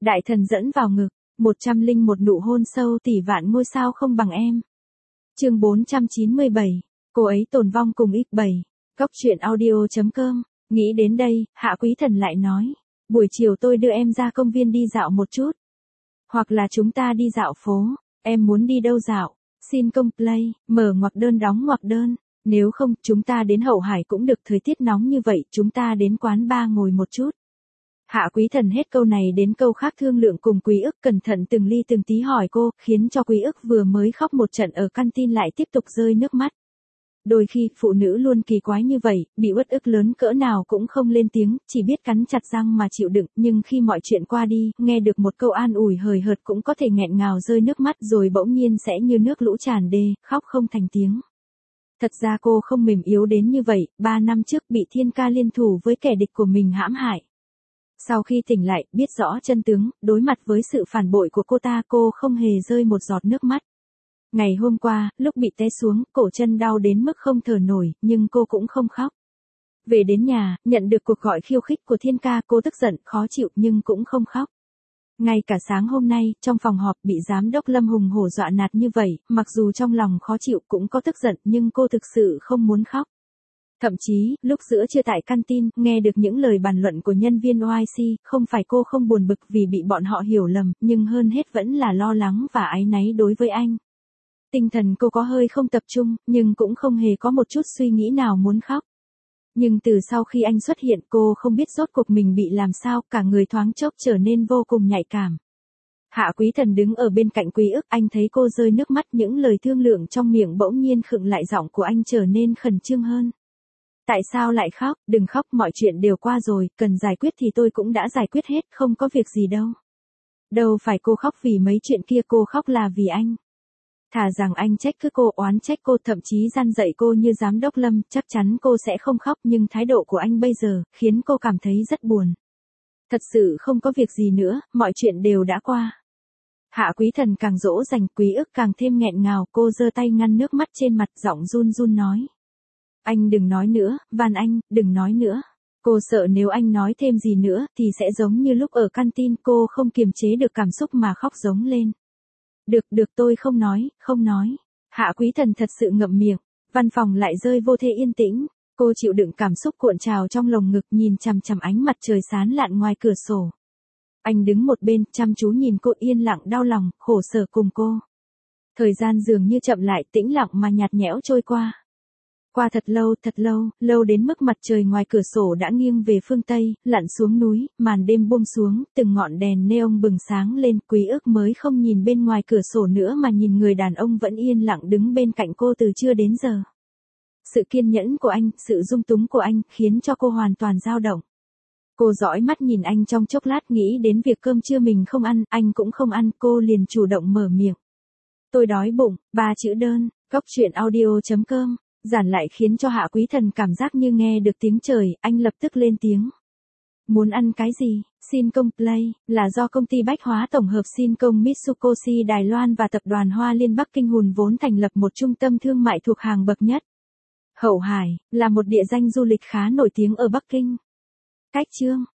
Đại thần dẫn vào ngực, 101 nụ hôn sâu tỷ vạn ngôi sao không bằng em. Chương 497, cô ấy tồn vong cùng X7. Góc truyện audio.com. Nghĩ đến đây, Hạ Quý Thần lại nói, buổi chiều tôi đưa em ra công viên đi dạo một chút. Hoặc là chúng ta đi dạo phố, em muốn đi đâu dạo? Xin công play, mở ngoặc đơn đóng ngoặc đơn. Nếu không, chúng ta đến Hậu Hải cũng được, thời tiết nóng như vậy, chúng ta đến quán bar ngồi một chút. Hạ Quý Thần hết câu này đến câu khác thương lượng cùng Quý Ức, cẩn thận từng ly từng tí hỏi cô, khiến cho Quý Ức vừa mới khóc một trận ở canteen lại tiếp tục rơi nước mắt. Đôi khi, phụ nữ luôn kỳ quái như vậy, bị uất ức lớn cỡ nào cũng không lên tiếng, chỉ biết cắn chặt răng mà chịu đựng, nhưng khi mọi chuyện qua đi, nghe được một câu an ủi hời hợt cũng có thể nghẹn ngào rơi nước mắt rồi bỗng nhiên sẽ như nước lũ tràn đê, khóc không thành tiếng. Thật ra cô không mềm yếu đến như vậy, 3 năm trước bị Thiên Ca liên thủ với kẻ địch của mình hãm hại. Sau khi tỉnh lại, biết rõ chân tướng, đối mặt với sự phản bội của cô không hề rơi một giọt nước mắt. Ngày hôm qua, lúc bị té xuống, cổ chân đau đến mức không thở nổi, nhưng cô cũng không khóc. Về đến nhà, nhận được cuộc gọi khiêu khích của Thiên Ca, cô tức giận, khó chịu nhưng cũng không khóc. Ngay cả sáng hôm nay, trong phòng họp bị giám đốc Lâm hùng hổ dọa nạt như vậy, mặc dù trong lòng khó chịu cũng có tức giận nhưng cô thực sự không muốn khóc. Thậm chí, lúc giữa trưa tại canteen, nghe được những lời bàn luận của nhân viên OIC, không phải cô không buồn bực vì bị bọn họ hiểu lầm, nhưng hơn hết vẫn là lo lắng và áy náy đối với anh. Tinh thần cô có hơi không tập trung, nhưng cũng không hề có một chút suy nghĩ nào muốn khóc. Nhưng từ sau khi anh xuất hiện cô không biết rốt cuộc mình bị làm sao, cả người thoáng chốc trở nên vô cùng nhạy cảm. Hạ Quý Thần đứng ở bên cạnh Quý Ức, anh thấy cô rơi nước mắt, những lời thương lượng trong miệng bỗng nhiên khựng lại, giọng của anh trở nên khẩn trương hơn. Tại sao lại khóc? Đừng khóc, mọi chuyện đều qua rồi, cần giải quyết thì tôi cũng đã giải quyết hết, không có việc gì đâu. Đâu phải cô khóc vì mấy chuyện kia, cô khóc là vì anh. Thà rằng anh trách cứ cô, oán trách cô, thậm chí gian dạy cô như giám đốc Lâm, chắc chắn cô sẽ không khóc, nhưng thái độ của anh bây giờ, khiến cô cảm thấy rất buồn. Thật sự không có việc gì nữa, mọi chuyện đều đã qua. Hạ Quý Thần càng dỗ dành, Quý Ức càng thêm nghẹn ngào, cô giơ tay ngăn nước mắt trên mặt, giọng run run nói. Anh đừng nói nữa, van anh, đừng nói nữa. Cô sợ nếu anh nói thêm gì nữa, thì sẽ giống như lúc ở canteen, cô không kiềm chế được cảm xúc mà khóc giống lên. Được tôi không nói, không nói. Hạ Quý Thần thật sự ngậm miệng, văn phòng lại rơi vô thế yên tĩnh. Cô chịu đựng cảm xúc cuộn trào trong lồng ngực, nhìn chằm chằm ánh mặt trời sáng lạn ngoài cửa sổ. Anh đứng một bên, chăm chú nhìn cô, yên lặng đau lòng, khổ sở cùng cô. Thời gian dường như chậm lại, tĩnh lặng mà nhạt nhẽo trôi qua. Qua thật lâu, lâu đến mức mặt trời ngoài cửa sổ đã nghiêng về phương Tây, lặn xuống núi, màn đêm buông xuống, từng ngọn đèn neon bừng sáng lên, Quý Ức mới không nhìn bên ngoài cửa sổ nữa mà nhìn người đàn ông vẫn yên lặng đứng bên cạnh cô từ trưa đến giờ. Sự kiên nhẫn của anh, sự dung túng của anh, khiến cho cô hoàn toàn dao động. Cô dõi mắt nhìn anh trong chốc lát, nghĩ đến việc cơm trưa mình không ăn, anh cũng không ăn, cô liền chủ động mở miệng. Tôi đói bụng, 3 chữ đơn, góc truyện audio.com. Giản lại khiến cho Hạ Quý Thần cảm giác như nghe được tiếng trời, anh lập tức lên tiếng. Muốn ăn cái gì? Sincom Play, là do công ty bách hóa tổng hợp Sincom Mitsukoshi Đài Loan và tập đoàn Hoa Liên Bắc Kinh hùn vốn thành lập một trung tâm thương mại thuộc hàng bậc nhất. Hậu Hải, là một địa danh du lịch khá nổi tiếng ở Bắc Kinh. Cách chương